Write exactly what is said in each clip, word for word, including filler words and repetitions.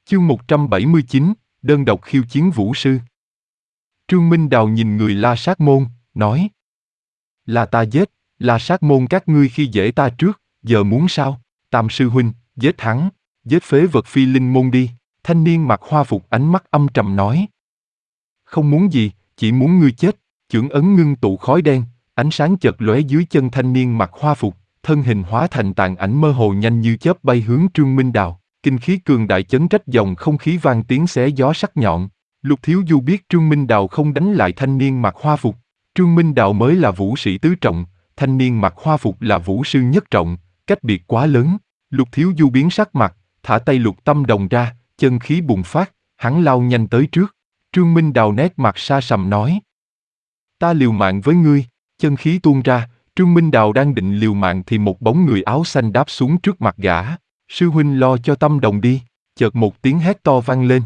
Chương một trăm bảy mươi chín, đơn độc khiêu chiến vũ sư. Trương Minh Đào nhìn người La Sát Môn, nói: Là ta giết, La Sát Môn các ngươi khi dễ ta trước, giờ muốn sao? Tam sư huynh, giết hắn, giết phế vật Phi Linh Môn đi. Thanh niên mặc hoa phục ánh mắt âm trầm nói: Không muốn gì, chỉ muốn ngươi chết. Chưởng ấn ngưng tụ khói đen, ánh sáng chợt lóe dưới chân thanh niên mặc hoa phục, thân hình hóa thành tàn ảnh mơ hồ nhanh như chớp bay hướng Trương Minh Đào. Kinh khí cường đại chấn trách dòng không khí vang tiếng xé gió sắc nhọn. Lục Thiếu Du biết Trương Minh Đào không đánh lại thanh niên mặc hoa phục. Trương Minh Đào mới là vũ sĩ tứ trọng, thanh niên mặc hoa phục là vũ sư nhất trọng, cách biệt quá lớn. Lục Thiếu Du biến sắc mặt, thả tay Lục Tâm Đồng ra, chân khí bùng phát, hắn lao nhanh tới trước. Trương Minh Đào nét mặt sa sầm nói: Ta liều mạng với ngươi. Chân khí tuôn ra, Trương Minh Đào đang định liều mạng thì một bóng người áo xanh đáp xuống trước mặt gã. Sư huynh lo cho Tâm Đồng đi. Chợt một tiếng hét to vang lên.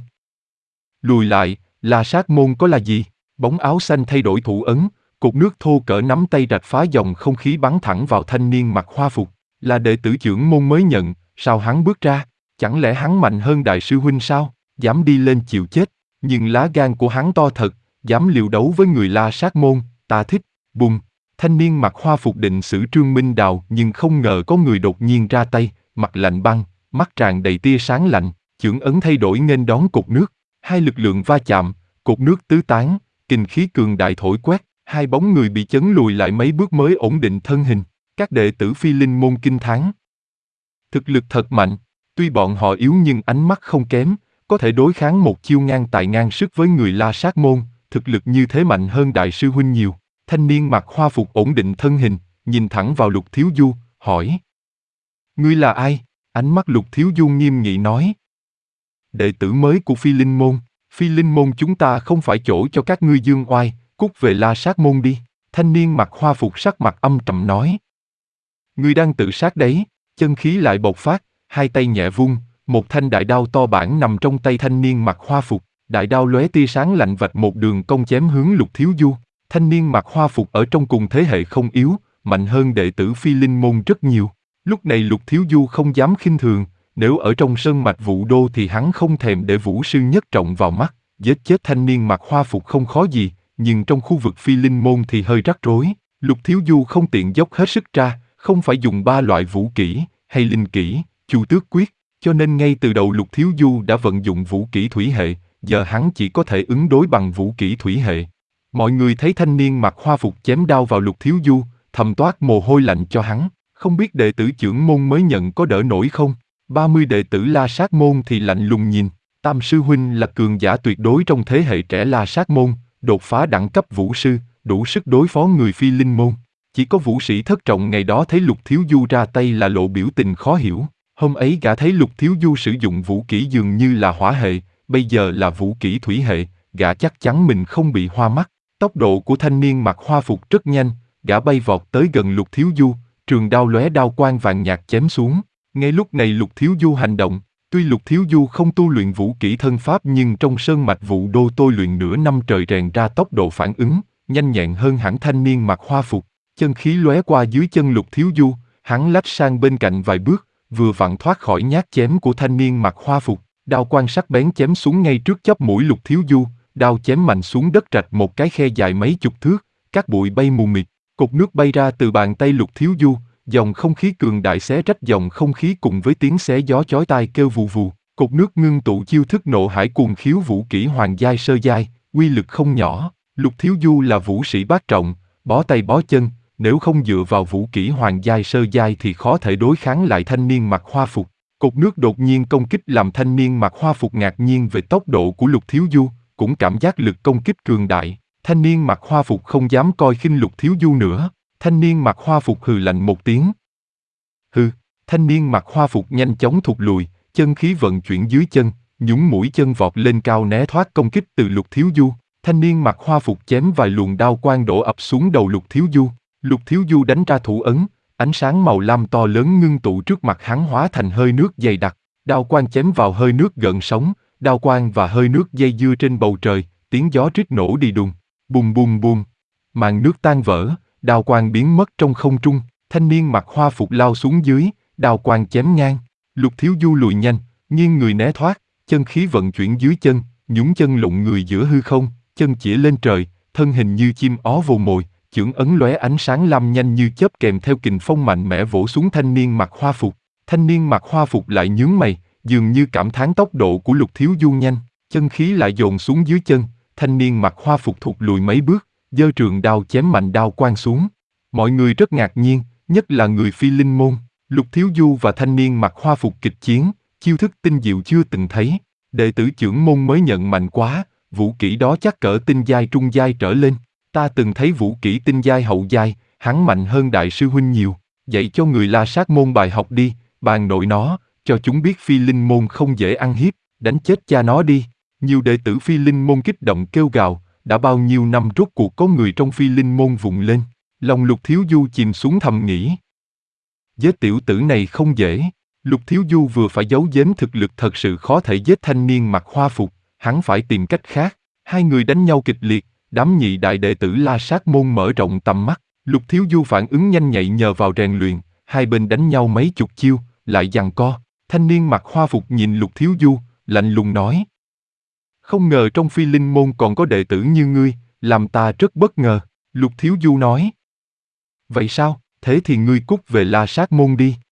Lùi lại, La Sát Môn có là gì? Bóng áo xanh thay đổi thủ ấn, cột nước thô cỡ nắm tay rạch phá dòng không khí bắn thẳng vào thanh niên mặc hoa phục. Là đệ tử chưởng môn mới nhận, sao hắn bước ra? Chẳng lẽ hắn mạnh hơn đại sư huynh sao? Dám đi lên chịu chết. Nhưng lá gan của hắn to thật, dám liều đấu với người La Sát Môn, ta thích. Bùng! Thanh niên mặc hoa phục định xử Trương Minh Đào nhưng không ngờ có người đột nhiên ra tay, mặt lạnh băng, mắt tràn đầy tia sáng lạnh, chưởng ấn thay đổi nghênh đón cột nước. Hai lực lượng va chạm, cột nước tứ tán, kình khí cường đại thổi quét, hai bóng người bị chấn lùi lại mấy bước mới ổn định thân hình. Các đệ tử Phi Linh Môn kinh thán. Thực lực thật mạnh, tuy bọn họ yếu nhưng ánh mắt không kém, có thể đối kháng một chiêu ngang tài ngang sức với người La Sát Môn, thực lực như thế mạnh hơn đại sư huynh nhiều. Thanh niên mặc hoa phục ổn định thân hình, nhìn thẳng vào Lục Thiếu Du, hỏi: Ngươi là ai? Ánh mắt Lục Thiếu Du nghiêm nghị nói: Đệ tử mới của Phi Linh Môn. Phi Linh Môn chúng ta không phải chỗ cho các ngươi dương oai, cút về La Sát Môn đi. Thanh niên mặc hoa phục sắc mặt âm trầm nói: Ngươi đang tự sát đấy. Chân khí lại bộc phát, hai tay nhẹ vung, một thanh đại đao to bản nằm trong tay thanh niên mặc hoa phục. Đại đao lóe tia sáng lạnh vạch một đường cong chém hướng Lục Thiếu Du. Thanh niên mặc hoa phục ở trong cùng thế hệ không yếu, mạnh hơn đệ tử Phi Linh Môn rất nhiều. Lúc này Lục Thiếu Du không dám khinh thường, nếu ở trong sơn mạch Vũ Đô thì hắn không thèm để vũ sư nhất trọng vào mắt, giết chết thanh niên mặc hoa phục không khó gì, nhưng trong khu vực Phi Linh Môn thì hơi rắc rối. Lục Thiếu Du không tiện dốc hết sức ra, không phải dùng ba loại vũ kỹ hay linh kỹ, Chu Tước Quyết, cho nên ngay từ đầu Lục Thiếu Du đã vận dụng vũ kỹ thủy hệ, giờ hắn chỉ có thể ứng đối bằng vũ kỹ thủy hệ. Mọi người thấy thanh niên mặc hoa phục chém đao vào Lục Thiếu Du, thầm toát mồ hôi lạnh cho hắn, không biết đệ tử chưởng môn mới nhận có đỡ nổi không? ba mươi đệ tử La Sát Môn thì lạnh lùng nhìn. Tam sư huynh là cường giả tuyệt đối trong thế hệ trẻ La Sát Môn, đột phá đẳng cấp vũ sư, đủ sức đối phó người Phi Linh Môn. Chỉ có vũ sĩ thất trọng ngày đó thấy Lục Thiếu Du ra tay là lộ biểu tình khó hiểu. Hôm ấy gã thấy Lục Thiếu Du sử dụng vũ kỹ dường như là hỏa hệ, bây giờ là vũ kỹ thủy hệ, gã chắc chắn mình không bị hoa mắt. Tốc độ của thanh niên mặc hoa phục rất nhanh, gã bay vọt tới gần Lục Thiếu Du, trường đao lóe đao quang vàng nhạt chém xuống. Ngay lúc này Lục Thiếu Du hành động, tuy Lục Thiếu Du không tu luyện vũ kỹ thân pháp nhưng trong sơn mạch Vũ Đô tôi luyện nửa năm trời rèn ra tốc độ phản ứng, nhanh nhẹn hơn hẳn thanh niên mặc hoa phục. Chân khí lóe qua dưới chân Lục Thiếu Du, hắn lách sang bên cạnh vài bước, vừa vặn thoát khỏi nhát chém của thanh niên mặc hoa phục, đao quang sắc bén chém xuống ngay trước chóp mũi Lục Thiếu Du, đao chém mạnh xuống đất rạch một cái khe dài mấy chục thước, cát bụi bay mù mịt, cột nước bay ra từ bàn tay Lục Thiếu Du. Dòng không khí cường đại xé rách dòng không khí cùng với tiếng xé gió chói tai kêu vù vù. Cột nước ngưng tụ chiêu thức nộ hải cuồng khiếu vũ kỹ hoàng giai sơ giai, uy lực không nhỏ. Lục Thiếu Du là vũ sĩ bát trọng, bó tay bó chân, nếu không dựa vào vũ kỹ hoàng giai sơ giai thì khó thể đối kháng lại thanh niên mặc hoa phục. Cột nước đột nhiên công kích làm thanh niên mặc hoa phục ngạc nhiên về tốc độ của Lục Thiếu Du, cũng cảm giác lực công kích cường đại. Thanh niên mặc hoa phục không dám coi khinh Lục Thiếu Du nữa. Thanh niên mặc hoa phục hừ lạnh một tiếng. Hừ, thanh niên mặc hoa phục nhanh chóng thụt lùi, chân khí vận chuyển dưới chân, nhúng mũi chân vọt lên cao né thoát công kích từ Lục Thiếu Du. Thanh niên mặc hoa phục chém vài luồng đao quang đổ ập xuống đầu Lục Thiếu Du. Lục Thiếu Du đánh ra thủ ấn, ánh sáng màu lam to lớn ngưng tụ trước mặt hắn hóa thành hơi nước dày đặc. Đao quang chém vào hơi nước gợn sóng, đao quang và hơi nước dây dưa trên bầu trời, tiếng gió rít nổ đi đùng, bùm bùm bùm, màn nước tan vỡ. Đao quang biến mất trong không trung, thanh niên mặc hoa phục lao xuống dưới, đao quang chém ngang. Lục Thiếu Du lùi nhanh, nghiêng người né thoát, chân khí vận chuyển dưới chân, nhún chân lụng người giữa hư không, chân chĩa lên trời, thân hình như chim ó vồ mồi, chưởng ấn lóe ánh sáng lam nhanh như chớp kèm theo kình phong mạnh mẽ vỗ xuống thanh niên mặc hoa phục. Thanh niên mặc hoa phục lại nhướng mày, dường như cảm thán tốc độ của Lục Thiếu Du nhanh, chân khí lại dồn xuống dưới chân, thanh niên mặc hoa phục thụt lùi mấy bước, giơ trường đao chém mạnh đao quang xuống. Mọi người rất ngạc nhiên, nhất là người Phi Linh môn. Lục Thiếu Du và thanh niên mặc hoa phục kịch chiến, chiêu thức tinh diệu chưa từng thấy. Đệ tử trưởng môn mới nhận mạnh quá, vũ kỹ đó chắc cỡ tinh giai trung giai trở lên. Ta từng thấy vũ kỹ tinh giai hậu giai, hắn mạnh hơn đại sư huynh nhiều. Dạy cho người La Sát môn bài học đi, bàn nội nó, cho chúng biết Phi Linh môn không dễ ăn hiếp, đánh chết cha nó đi. Nhiều đệ tử Phi Linh môn kích động kêu gào, đã bao nhiêu năm rốt cuộc có người trong Phi Linh môn vùng lên. Lòng Lục Thiếu Du chìm xuống thầm nghĩ. Giết tiểu tử này không dễ. Lục Thiếu Du vừa phải giấu giếm thực lực thật sự khó thể giết thanh niên mặc hoa phục, hắn phải tìm cách khác. Hai người đánh nhau kịch liệt, đám nhị đại đệ tử La Sát môn mở rộng tầm mắt. Lục Thiếu Du phản ứng nhanh nhạy nhờ vào rèn luyện, hai bên đánh nhau mấy chục chiêu, lại giằng co. Thanh niên mặc hoa phục nhìn Lục Thiếu Du, lạnh lùng nói. Không ngờ trong Phi Linh môn còn có đệ tử như ngươi, làm ta rất bất ngờ. Lục Thiếu Du nói. Vậy sao, thế thì ngươi cút về La Sát môn đi.